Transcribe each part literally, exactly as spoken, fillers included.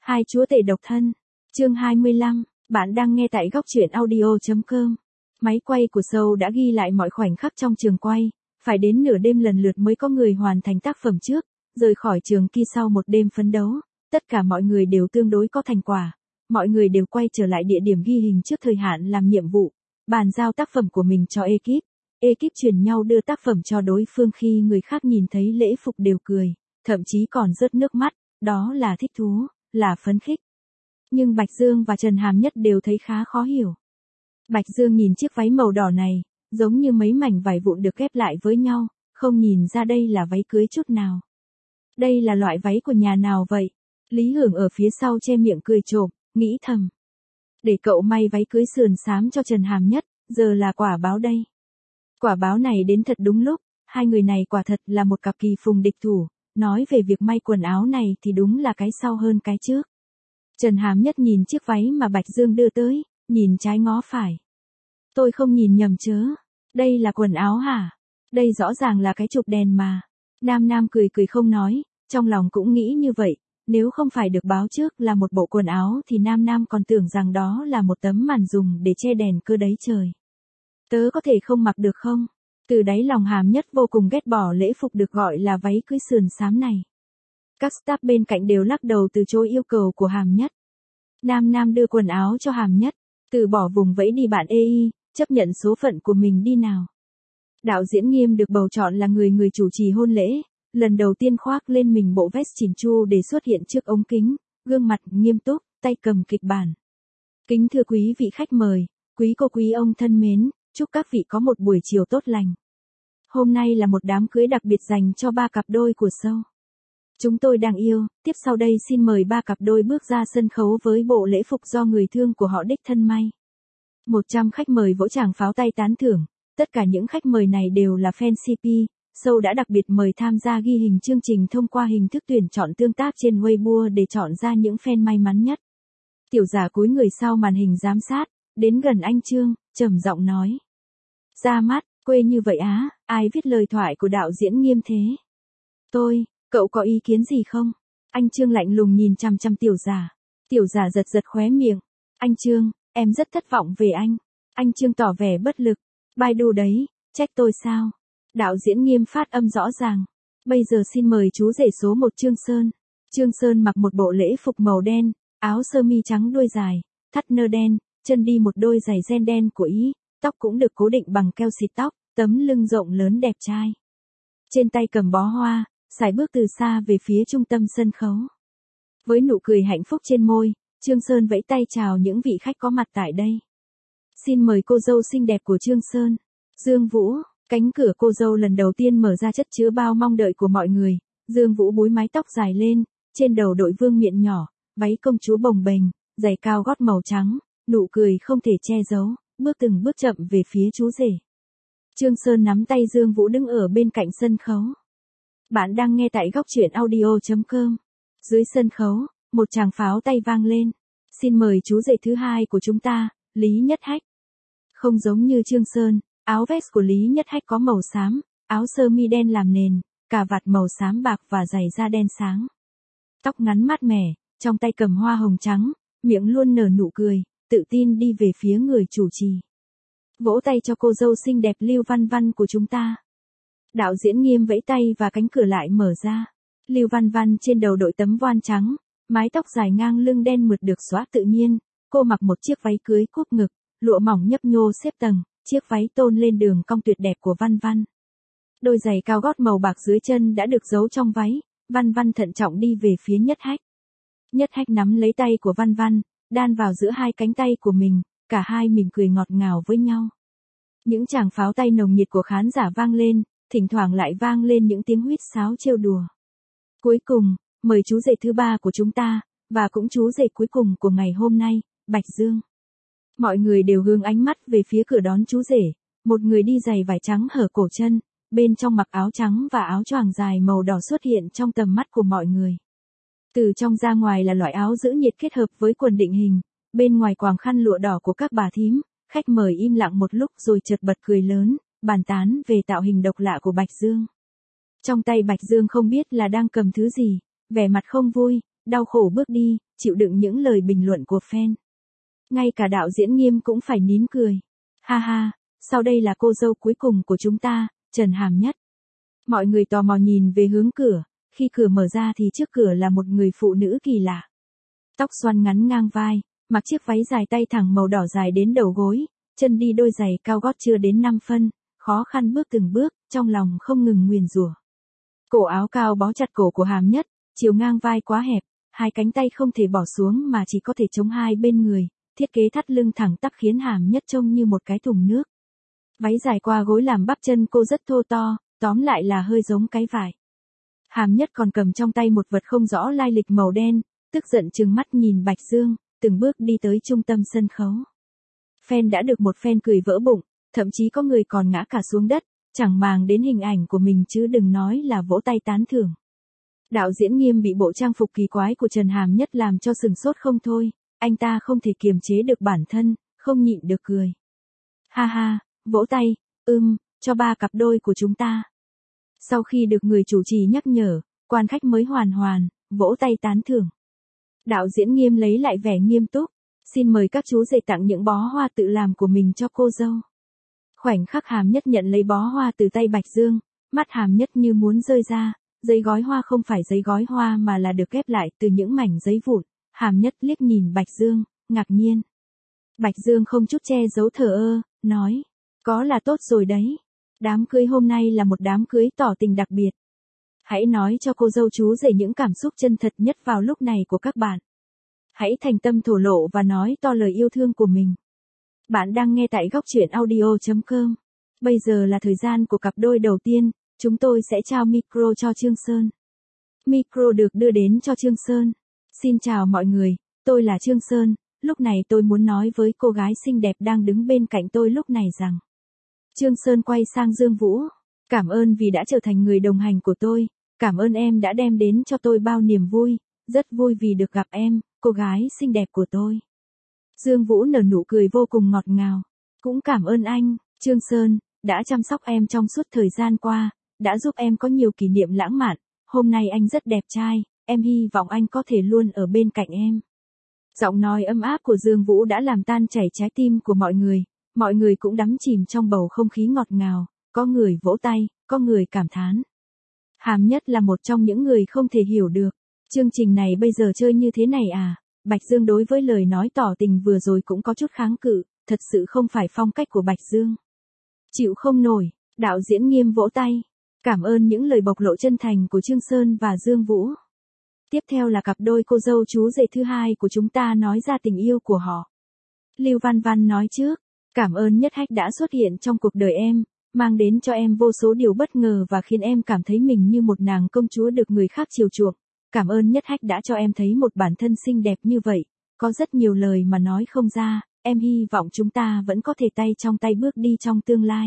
Hai chúa tể độc thân. Chương hai mươi lăm, bạn đang nghe tại góc truyện audio chấm com. Máy quay của show đã ghi lại mọi khoảnh khắc trong trường quay, phải đến nửa đêm lần lượt mới có người hoàn thành tác phẩm trước, rời khỏi trường kỳ sau một đêm phấn đấu. Tất cả mọi người đều tương đối có thành quả, mọi người đều quay trở lại địa điểm ghi hình trước thời hạn làm nhiệm vụ, bàn giao tác phẩm của mình cho ekip. Ekip truyền nhau đưa tác phẩm cho đối phương, khi người khác nhìn thấy lễ phục đều cười, thậm chí còn rớt nước mắt, đó là thích thú, là phấn khích. Nhưng Bạch Dương và Trần Hàm Nhất đều thấy khá khó hiểu. Bạch Dương nhìn chiếc váy màu đỏ này, giống như mấy mảnh vải vụn được ghép lại với nhau, không nhìn ra đây là váy cưới chút nào. Đây là loại váy của nhà nào vậy? Lý Hưởng ở phía sau che miệng cười trộm, nghĩ thầm. Để cậu may váy cưới sườn xám cho Trần Hàm Nhất, giờ là quả báo đây. Quả báo này đến thật đúng lúc, hai người này quả thật là một cặp kỳ phùng địch thủ, nói về việc may quần áo này thì đúng là cái sau hơn cái trước. Trần Hàm Nhất nhìn chiếc váy mà Bạch Dương đưa tới, nhìn trái ngó phải. Tôi không nhìn nhầm chớ, đây là quần áo hả? Đây rõ ràng là cái chụp đèn mà. Nam Nam cười cười không nói, trong lòng cũng nghĩ như vậy, nếu không phải được báo trước là một bộ quần áo thì Nam Nam còn tưởng rằng đó là một tấm màn dùng để che đèn cơ đấy trời. Tớ có thể không mặc được không? Từ đáy lòng Hàm Nhất vô cùng ghét bỏ lễ phục được gọi là váy cưới sườn xám này. Các staff bên cạnh đều lắc đầu từ chối yêu cầu của Hàm Nhất. Nam Nam đưa quần áo cho Hàm Nhất, từ bỏ vùng vẫy đi bạn ê i, chấp nhận số phận của mình đi nào. Đạo diễn Nghiêm được bầu chọn là người người chủ trì hôn lễ, lần đầu tiên khoác lên mình bộ vest chỉn chu để xuất hiện trước ống kính, gương mặt nghiêm túc, tay cầm kịch bản. Kính thưa quý vị khách mời, quý cô quý ông thân mến, chúc các vị có một buổi chiều tốt lành. Hôm nay là một đám cưới đặc biệt dành cho ba cặp đôi của show. Chúng tôi đang yêu, tiếp sau đây xin mời ba cặp đôi bước ra sân khấu với bộ lễ phục do người thương của họ đích thân may. một trăm khách mời vỗ tràng pháo tay tán thưởng, tất cả những khách mời này đều là fan xê pê, show đã đặc biệt mời tham gia ghi hình chương trình thông qua hình thức tuyển chọn tương tác trên Weibo để chọn ra những fan may mắn nhất. Tiểu Giả cúi người sau màn hình giám sát, đến gần anh Trương, trầm giọng nói. Ra mắt, quê như vậy á, ai viết lời thoại của đạo diễn Nghiêm thế? Tôi, cậu có ý kiến gì không? Anh Trương lạnh lùng nhìn chằm chằm Tiểu Giả. Tiểu Giả giật giật khóe miệng. Anh Trương, em rất thất vọng về anh. Anh Trương tỏ vẻ bất lực. Baidu đấy, trách tôi sao? Đạo diễn Nghiêm phát âm rõ ràng. Bây giờ xin mời chú rể số một Trương Sơn. Trương Sơn mặc một bộ lễ phục màu đen, áo sơ mi trắng đuôi dài, thắt nơ đen, chân đi một đôi giày ren đen của Ý, tóc cũng được cố định bằng keo xịt tóc, tấm lưng rộng lớn đẹp trai. Trên tay cầm bó hoa, sải bước từ xa về phía trung tâm sân khấu. Với nụ cười hạnh phúc trên môi, Trương Sơn vẫy tay chào những vị khách có mặt tại đây. Xin mời cô dâu xinh đẹp của Trương Sơn, Dương Vũ. Cánh cửa cô dâu lần đầu tiên mở ra chất chứa bao mong đợi của mọi người. Dương Vũ búi mái tóc dài lên, trên đầu đội vương miện nhỏ, váy công chúa bồng bềnh, giày cao gót màu trắng, nụ cười không thể che giấu, bước từng bước chậm về phía chú rể. Trương Sơn nắm tay Dương Vũ đứng ở bên cạnh sân khấu. Bạn đang nghe tại góc truyện audio chấm com. Dưới sân khấu, một tràng pháo tay vang lên. Xin mời chú rể thứ hai của chúng ta, Lý Nhất Hách. Không giống như Trương Sơn, áo vest của Lý Nhất Hách có màu xám, áo sơ mi đen làm nền, cà vạt màu xám bạc và giày da đen sáng. Tóc ngắn mát mẻ, trong tay cầm hoa hồng trắng, miệng luôn nở nụ cười, tự tin đi về phía người chủ trì. Vỗ tay cho cô dâu xinh đẹp Lưu Văn Văn của chúng ta. Đạo diễn Nghiêm vẫy tay và cánh cửa lại mở ra. Lưu Văn Văn trên đầu đội tấm voan trắng, mái tóc dài ngang lưng đen mượt được xõa tự nhiên, cô mặc một chiếc váy cưới cúp ngực, lụa mỏng nhấp nhô xếp tầng, chiếc váy tôn lên đường cong tuyệt đẹp của Văn Văn. Đôi giày cao gót màu bạc dưới chân đã được giấu trong váy, Văn Văn thận trọng đi về phía Nhất Hách. Nhất Hách nắm lấy tay của Văn Văn, đan vào giữa hai cánh tay của mình, cả hai mỉm cười ngọt ngào với nhau. Những tràng pháo tay nồng nhiệt của khán giả vang lên, thỉnh thoảng lại vang lên những tiếng huýt sáo trêu đùa. Cuối cùng, mời chú rể thứ ba của chúng ta, và cũng chú rể cuối cùng của ngày hôm nay, Bạch Dương. Mọi người đều hướng ánh mắt về phía cửa đón chú rể, một người đi giày vải trắng hở cổ chân, bên trong mặc áo trắng và áo choàng dài màu đỏ xuất hiện trong tầm mắt của mọi người. Từ trong ra ngoài là loại áo giữ nhiệt kết hợp với quần định hình, bên ngoài quàng khăn lụa đỏ của các bà thím, khách mời im lặng một lúc rồi chợt bật cười lớn, bàn tán về tạo hình độc lạ của Bạch Dương. Trong tay Bạch Dương không biết là đang cầm thứ gì, vẻ mặt không vui, đau khổ bước đi, chịu đựng những lời bình luận của fan. Ngay cả đạo diễn Nghiêm cũng phải nín cười. Ha ha, sau đây là cô dâu cuối cùng của chúng ta, Trần Hàm Nhất. Mọi người tò mò nhìn về hướng cửa, khi cửa mở ra thì trước cửa là một người phụ nữ kỳ lạ. Tóc xoăn ngắn ngang vai, mặc chiếc váy dài tay thẳng màu đỏ dài đến đầu gối, chân đi đôi giày cao gót chưa đến năm phân, khó khăn bước từng bước, trong lòng không ngừng nguyền rủa. Cổ áo cao bó chặt cổ của Hàm Nhất, chiều ngang vai quá hẹp, hai cánh tay không thể bỏ xuống mà chỉ có thể chống hai bên người, thiết kế thắt lưng thẳng tắp khiến Hàm Nhất trông như một cái thùng nước. Váy dài qua gối làm bắp chân cô rất thô to, tóm lại là hơi giống cái vải. Hàm Nhất còn cầm trong tay một vật không rõ lai lịch màu đen, tức giận trừng mắt nhìn Bạch Dương, từng bước đi tới trung tâm sân khấu. Fan đã được một fan cười vỡ bụng, thậm chí có người còn ngã cả xuống đất, chẳng màng đến hình ảnh của mình chứ đừng nói là vỗ tay tán thưởng. Đạo diễn Nghiêm bị bộ trang phục kỳ quái của Trần Hàm Nhất làm cho sừng sốt không thôi, anh ta không thể kiềm chế được bản thân, không nhịn được cười. Ha ha, vỗ tay, ưm, cho ba cặp đôi của chúng ta. Sau khi được người chủ trì nhắc nhở, quan khách mới hoàn hoàn, vỗ tay tán thưởng. Đạo diễn Nghiêm lấy lại vẻ nghiêm túc, xin mời các chú rể tặng những bó hoa tự làm của mình cho cô dâu. Khoảnh khắc Hàm Nhất nhận lấy bó hoa từ tay Bạch Dương, mắt Hàm Nhất như muốn rơi ra, giấy gói hoa không phải giấy gói hoa mà là được ghép lại từ những mảnh giấy vụn. Hàm Nhất liếc nhìn Bạch Dương, ngạc nhiên. Bạch Dương không chút che giấu thờ ơ, nói, có là tốt rồi đấy. Đám cưới hôm nay là một đám cưới tỏ tình đặc biệt. Hãy nói cho cô dâu chú rể những cảm xúc chân thật nhất vào lúc này của các bạn. Hãy thành tâm thổ lộ và nói to lời yêu thương của mình. Bạn đang nghe tại góc truyện audio chấm com. Bây giờ là thời gian của cặp đôi đầu tiên, chúng tôi sẽ trao micro cho Trương Sơn. Micro được đưa đến cho Trương Sơn. Xin chào mọi người, tôi là Trương Sơn, lúc này tôi muốn nói với cô gái xinh đẹp đang đứng bên cạnh tôi lúc này rằng. Trương Sơn quay sang Dương Vũ, cảm ơn vì đã trở thành người đồng hành của tôi, cảm ơn em đã đem đến cho tôi bao niềm vui, rất vui vì được gặp em, cô gái xinh đẹp của tôi. Dương Vũ nở nụ cười vô cùng ngọt ngào, cũng cảm ơn anh, Trương Sơn, đã chăm sóc em trong suốt thời gian qua, đã giúp em có nhiều kỷ niệm lãng mạn, hôm nay anh rất đẹp trai, em hy vọng anh có thể luôn ở bên cạnh em. Giọng nói ấm áp của Dương Vũ đã làm tan chảy trái tim của mọi người, mọi người cũng đắm chìm trong bầu không khí ngọt ngào, có người vỗ tay, có người cảm thán. Hàm Nhất là một trong những người không thể hiểu được, chương trình này bây giờ chơi như thế này à? Bạch Dương đối với lời nói tỏ tình vừa rồi cũng có chút kháng cự, thật sự không phải phong cách của Bạch Dương. Chịu không nổi, đạo diễn Nghiêm vỗ tay, cảm ơn những lời bộc lộ chân thành của Trương Sơn và Dương Vũ. Tiếp theo là cặp đôi cô dâu chú rể thứ hai của chúng ta nói ra tình yêu của họ. Lưu Văn Văn nói trước, cảm ơn Nhất Hách đã xuất hiện trong cuộc đời em, mang đến cho em vô số điều bất ngờ và khiến em cảm thấy mình như một nàng công chúa được người khác chiều chuộng. Cảm ơn Nhất Hách đã cho em thấy một bản thân xinh đẹp như vậy, có rất nhiều lời mà nói không ra, em hy vọng chúng ta vẫn có thể tay trong tay bước đi trong tương lai.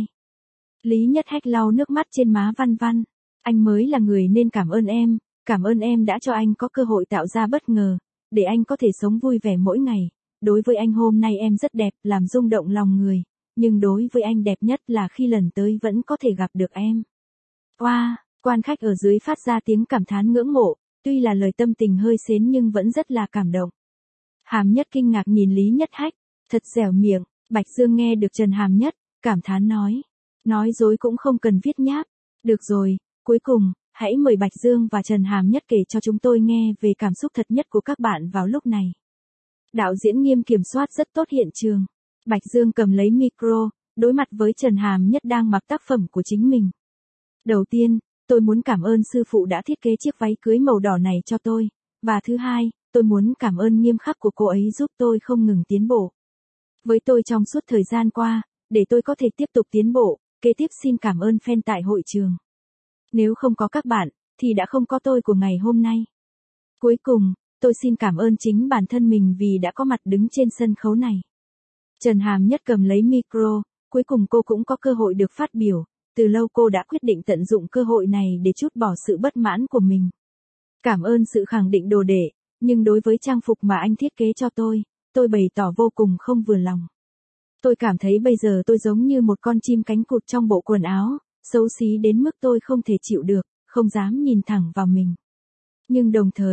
Lý Nhất Hách lau nước mắt trên má Văn Văn, anh mới là người nên cảm ơn em, cảm ơn em đã cho anh có cơ hội tạo ra bất ngờ, để anh có thể sống vui vẻ mỗi ngày. Đối với anh hôm nay em rất đẹp, làm rung động lòng người, nhưng đối với anh đẹp nhất là khi lần tới vẫn có thể gặp được em. Wow, quan khách ở dưới phát ra tiếng cảm thán ngưỡng mộ, tuy là lời tâm tình hơi xến nhưng vẫn rất là cảm động. Hàm Nhất kinh ngạc nhìn Lý Nhất Hách, thật dẻo miệng. Bạch Dương nghe được Trần Hàm Nhất, cảm thán nói, nói dối cũng không cần viết nháp. Được rồi, cuối cùng, hãy mời Bạch Dương và Trần Hàm Nhất kể cho chúng tôi nghe về cảm xúc thật nhất của các bạn vào lúc này. Đạo diễn Nghiêm kiểm soát rất tốt hiện trường. Bạch Dương cầm lấy micro, đối mặt với Trần Hàm Nhất đang mặc tác phẩm của chính mình. Đầu tiên, tôi muốn cảm ơn sư phụ đã thiết kế chiếc váy cưới màu đỏ này cho tôi. Và thứ hai, tôi muốn cảm ơn nghiêm khắc của cô ấy giúp tôi không ngừng tiến bộ. Với tôi trong suốt thời gian qua, để tôi có thể tiếp tục tiến bộ, kế tiếp xin cảm ơn fan tại hội trường. Nếu không có các bạn, thì đã không có tôi của ngày hôm nay. Cuối cùng, tôi xin cảm ơn chính bản thân mình vì đã có mặt đứng trên sân khấu này. Trần Hàm Nhất cầm lấy micro, cuối cùng cô cũng có cơ hội được phát biểu, từ lâu cô đã quyết định tận dụng cơ hội này để trút bỏ sự bất mãn của mình. Cảm ơn sự khẳng định đồ đệ, nhưng đối với trang phục mà anh thiết kế cho tôi, tôi bày tỏ vô cùng không vừa lòng. Tôi cảm thấy bây giờ tôi giống như một con chim cánh cụt trong bộ quần áo, xấu xí đến mức tôi không thể chịu được, không dám nhìn thẳng vào mình. Nhưng đồng thời,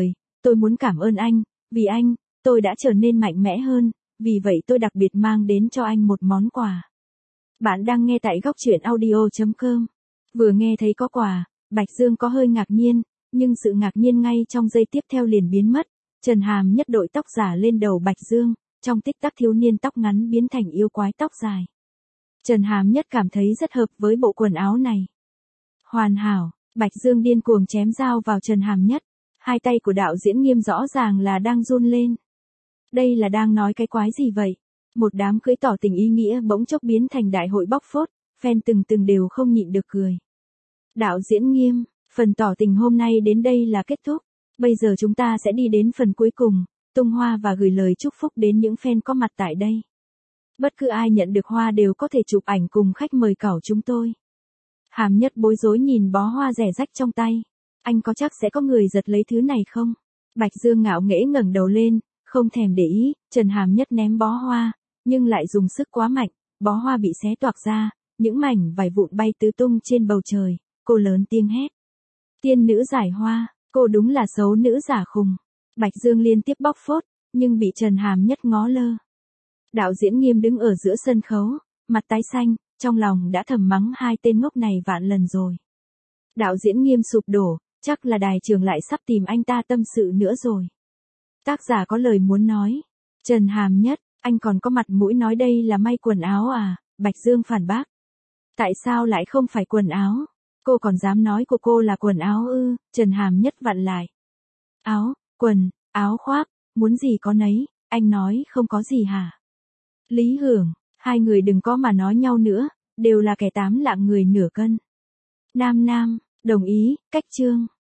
Tôi muốn cảm ơn anh, vì anh, tôi đã trở nên mạnh mẽ hơn, vì vậy tôi đặc biệt mang đến cho anh một món quà. Bạn đang nghe tại góc truyện audio chấm com. Vừa nghe thấy có quà, Bạch Dương có hơi ngạc nhiên, nhưng sự ngạc nhiên ngay trong giây tiếp theo liền biến mất. Trần Hàm Nhất đội tóc giả lên đầu Bạch Dương, trong tích tắc thiếu niên tóc ngắn biến thành yêu quái tóc dài. Trần Hàm Nhất cảm thấy rất hợp với bộ quần áo này. Hoàn hảo, Bạch Dương điên cuồng chém dao vào Trần Hàm Nhất. Hai tay của đạo diễn Nghiêm rõ ràng là đang run lên. Đây là đang nói cái quái gì vậy? Một đám cưới tỏ tình ý nghĩa bỗng chốc biến thành đại hội bóc phốt, fan từng từng đều không nhịn được cười. Đạo diễn Nghiêm, phần tỏ tình hôm nay đến đây là kết thúc. Bây giờ chúng ta sẽ đi đến phần cuối cùng, tung hoa và gửi lời chúc phúc đến những fan có mặt tại đây. Bất cứ ai nhận được hoa đều có thể chụp ảnh cùng khách mời cảo chúng tôi. Hàm Nhất bối rối nhìn bó hoa rẻ rách trong tay. Anh có chắc sẽ có người giật lấy thứ này không? Bạch Dương ngạo nghễ ngẩng đầu lên, không thèm để ý. Trần Hàm Nhất ném bó hoa, nhưng lại dùng sức quá mạnh, bó hoa bị xé toạc ra, những mảnh vải vụn bay tứ tung trên bầu trời. Cô lớn tiếng hét: tiên nữ giải hoa, cô đúng là xấu nữ giả khùng. Bạch Dương liên tiếp bóc phốt, nhưng bị Trần Hàm Nhất ngó lơ. Đạo diễn Nghiêm đứng ở giữa sân khấu, mặt tái xanh, trong lòng đã thầm mắng hai tên ngốc này vạn lần rồi. Đạo diễn Nghiêm sụp đổ, chắc là đài trường lại sắp tìm anh ta tâm sự nữa rồi. Tác giả có lời muốn nói. Trần Hàm Nhất, anh còn có mặt mũi nói đây là may quần áo à? Bạch Dương phản bác. Tại sao lại không phải quần áo? Cô còn dám nói của cô là quần áo ư? Trần Hàm Nhất vặn lại. Áo, quần, áo khoác, muốn gì có nấy, anh nói không có gì hả? Lý Hưởng, hai người đừng có mà nói nhau nữa, đều là kẻ tám lạng người nửa cân. Nam Nam, đồng ý, cách chương.